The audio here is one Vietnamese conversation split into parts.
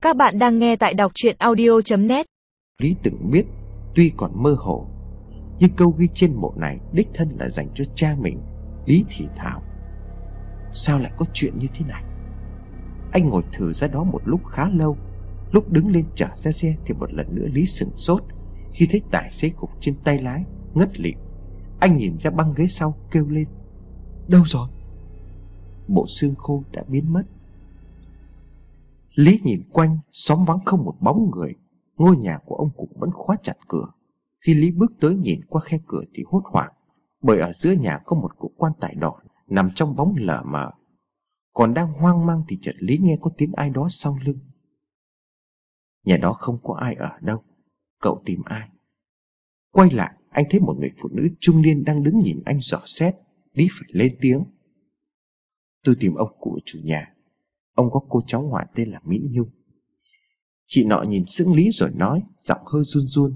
Các bạn đang nghe tại đọc truyện audio.net. Lý từng biết, tuy còn mơ hồ, nhưng câu ghi trên mộ này đích thân là dành cho cha mình. Lý thì thào: sao lại có chuyện như thế này? Anh ngồi thử ra đó một lúc khá lâu. Lúc đứng lên chở ra xe thì một lần nữa Lý sửng sốt khi thấy tài xế gục trên tay lái ngất lịm. Anh nhìn ra băng ghế sau kêu lên: đâu rồi? Bộ xương khô đã biến mất. Lý nhìn quanh, xóm vắng không một bóng người. Ngôi nhà của ông Cụ vẫn khóa chặt cửa. Khi Lý bước tới nhìn qua khe cửa thì hốt hoảng, bởi ở giữa nhà có một cụ quan tài đỏ nằm trong bóng lờ mờ. Còn đang hoang mang thì chợt Lý nghe có tiếng ai đó sau lưng. Nhà đó không có ai ở đâu. Cậu tìm ai? Quay lại, anh thấy một người phụ nữ trung niên đang đứng nhìn anh dò xét. Lý phải lên tiếng: tôi tìm ông Cụ chủ nhà. Ông có cô cháu ngoại tên là Mỹ Nhung. Chị nọ nhìn sững Lý rồi nói, giọng hơi run run: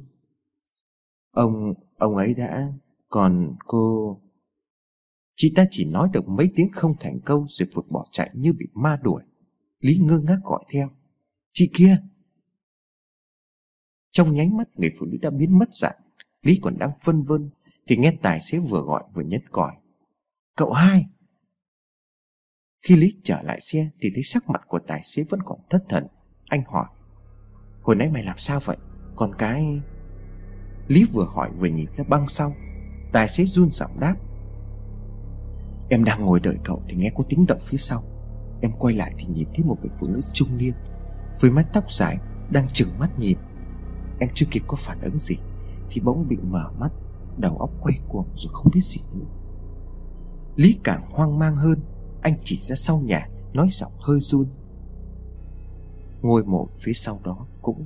Ông ấy đã... Còn cô... Chị ta chỉ nói được mấy tiếng không thành câu rồi vụt bỏ chạy như bị ma đuổi. Lý ngơ ngác gọi theo: chị kia! Trong nháy mắt người phụ nữ đã biến mất dạng. Lý còn đang phân vân thì nghe tài xế vừa gọi vừa nhấn còi: cậu Hai! Khi Lý trở lại xe thì thấy sắc mặt của tài xế vẫn còn thất thần. Anh hỏi: hồi nãy mày làm sao vậy? Còn cái... Lý vừa hỏi vừa nhìn ra băng sau. Tài xế run giọng đáp: em đang ngồi đợi cậu thì nghe có tiếng động phía sau. Em quay lại thì nhìn thấy một người phụ nữ trung niên với mái tóc dài đang trừng mắt nhìn. Em chưa kịp có phản ứng gì thì bỗng bị mở mắt, đầu óc quay cuồng rồi không biết gì nữa. Lý càng hoang mang hơn. Anh chỉ ra sau nhà, nói giọng hơi run: ngôi mộ phía sau đó cũng...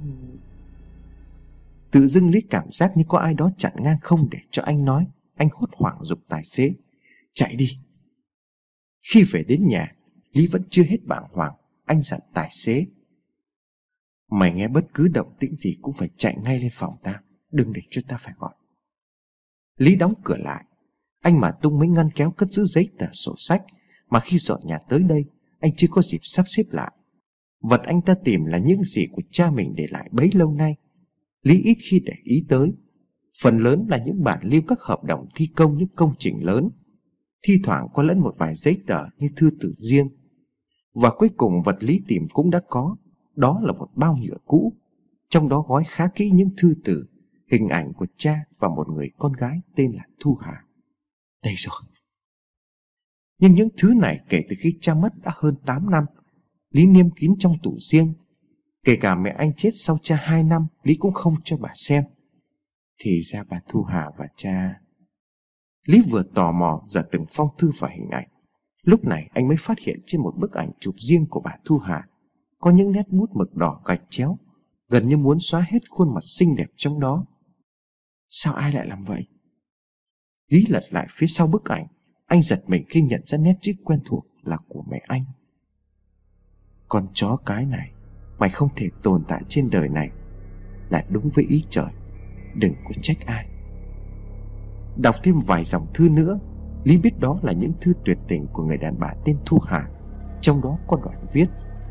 Tự dưng Lý cảm giác như có ai đó chặn ngang không để cho anh nói. Anh hốt hoảng giục tài xế: chạy đi! Khi về đến nhà, Lý vẫn chưa hết bàng hoàng. Anh dặn tài xế: mày nghe bất cứ động tĩnh gì cũng phải chạy ngay lên phòng ta, đừng để cho ta phải gọi. Lý đóng cửa lại. Anh mở tung mấy ngăn kéo cất giữ giấy tờ sổ sách mà khi dọn nhà tới đây anh chưa có dịp sắp xếp lại. Vật anh ta tìm là những gì của cha mình để lại bấy lâu nay. Lý ít khi để ý tới. Phần lớn là những bản lưu các hợp đồng thi công những công trình lớn. Thi thoảng có lẫn một vài giấy tờ như thư từ riêng. Và cuối cùng vật Lý tìm cũng đã có. Đó là một bao nhựa cũ. Trong đó gói khá kỹ những thư từ, hình ảnh của cha và một người con gái tên là Thu Hà. Đây rồi. Nhưng những thứ này kể từ khi cha mất đã hơn 8 năm. Lý niêm kín trong tủ riêng. Kể cả mẹ anh chết sau cha 2 năm, Lý cũng không cho bà xem. Thì ra bà Thu Hà và cha... Lý vừa tò mò dở từng phong thư và hình ảnh. Lúc này anh mới phát hiện trên một bức ảnh chụp riêng của bà Thu Hà có những nét bút mực đỏ gạch chéo, gần như muốn xóa hết khuôn mặt xinh đẹp trong đó. Sao ai lại làm vậy? Lý lật lại phía sau bức ảnh. Anh giật mình khi nhận ra nét chữ quen thuộc là của mẹ anh. Con chó cái này, mày không thể tồn tại trên đời này là đúng với ý trời. Đừng có trách ai. Đọc thêm vài dòng thư nữa, Lý biết đó là những thư tuyệt tình của người đàn bà tên Thu Hà. Trong đó có đoạn viết: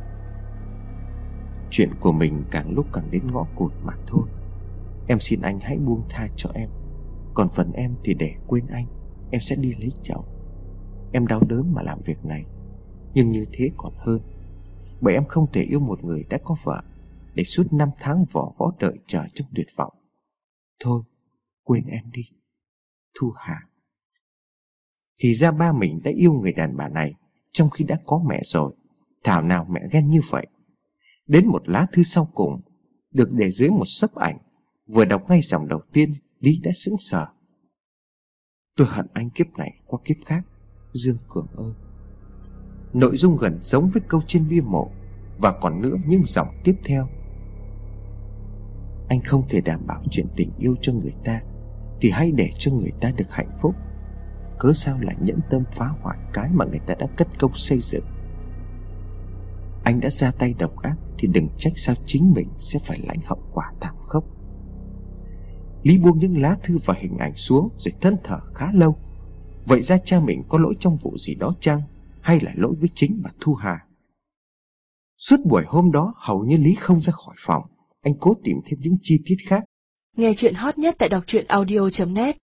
chuyện của mình càng lúc càng đến ngõ cụt mà thôi. Em xin anh hãy buông tha cho em. Còn phần em thì để quên anh, em sẽ đi lấy chồng. Em đau đớn mà làm việc này, nhưng như thế còn hơn. Bởi em không thể yêu một người đã có vợ để suốt 5 tháng vò võ đợi chờ trong tuyệt vọng. Thôi, quên em đi, Thu Hà. Thì ra ba mình đã yêu người đàn bà này trong khi đã có mẹ rồi. Thảo nào mẹ ghen như vậy. Đến một lá thư sau cùng, được để dưới một xấp ảnh. Vừa đọc ngay dòng đầu tiên, Lý đã sững sờ: tôi hận anh kiếp này qua kiếp khác, Dương Cường ơi. Nội dung gần giống với câu trên bia mộ. Và còn nữa những dòng tiếp theo: anh không thể đảm bảo chuyện tình yêu cho người ta thì hãy để cho người ta được hạnh phúc. Cớ sao lại nhẫn tâm phá hoại cái mà người ta đã cất công xây dựng. Anh đã ra tay độc ác thì đừng trách sao chính mình sẽ phải lãnh hậu quả thảm khốc. Lý buông những lá thư và hình ảnh xuống rồi thẫn thờ khá lâu. Vậy ra cha mình có lỗi trong vụ gì đó chăng? Hay là lỗi với chính bà Thu Hà? Suốt buổi hôm đó hầu như Lý không ra khỏi phòng. Anh cố tìm thêm những chi tiết khác. Nghe chuyện hot nhất tại đọc truyện audio.net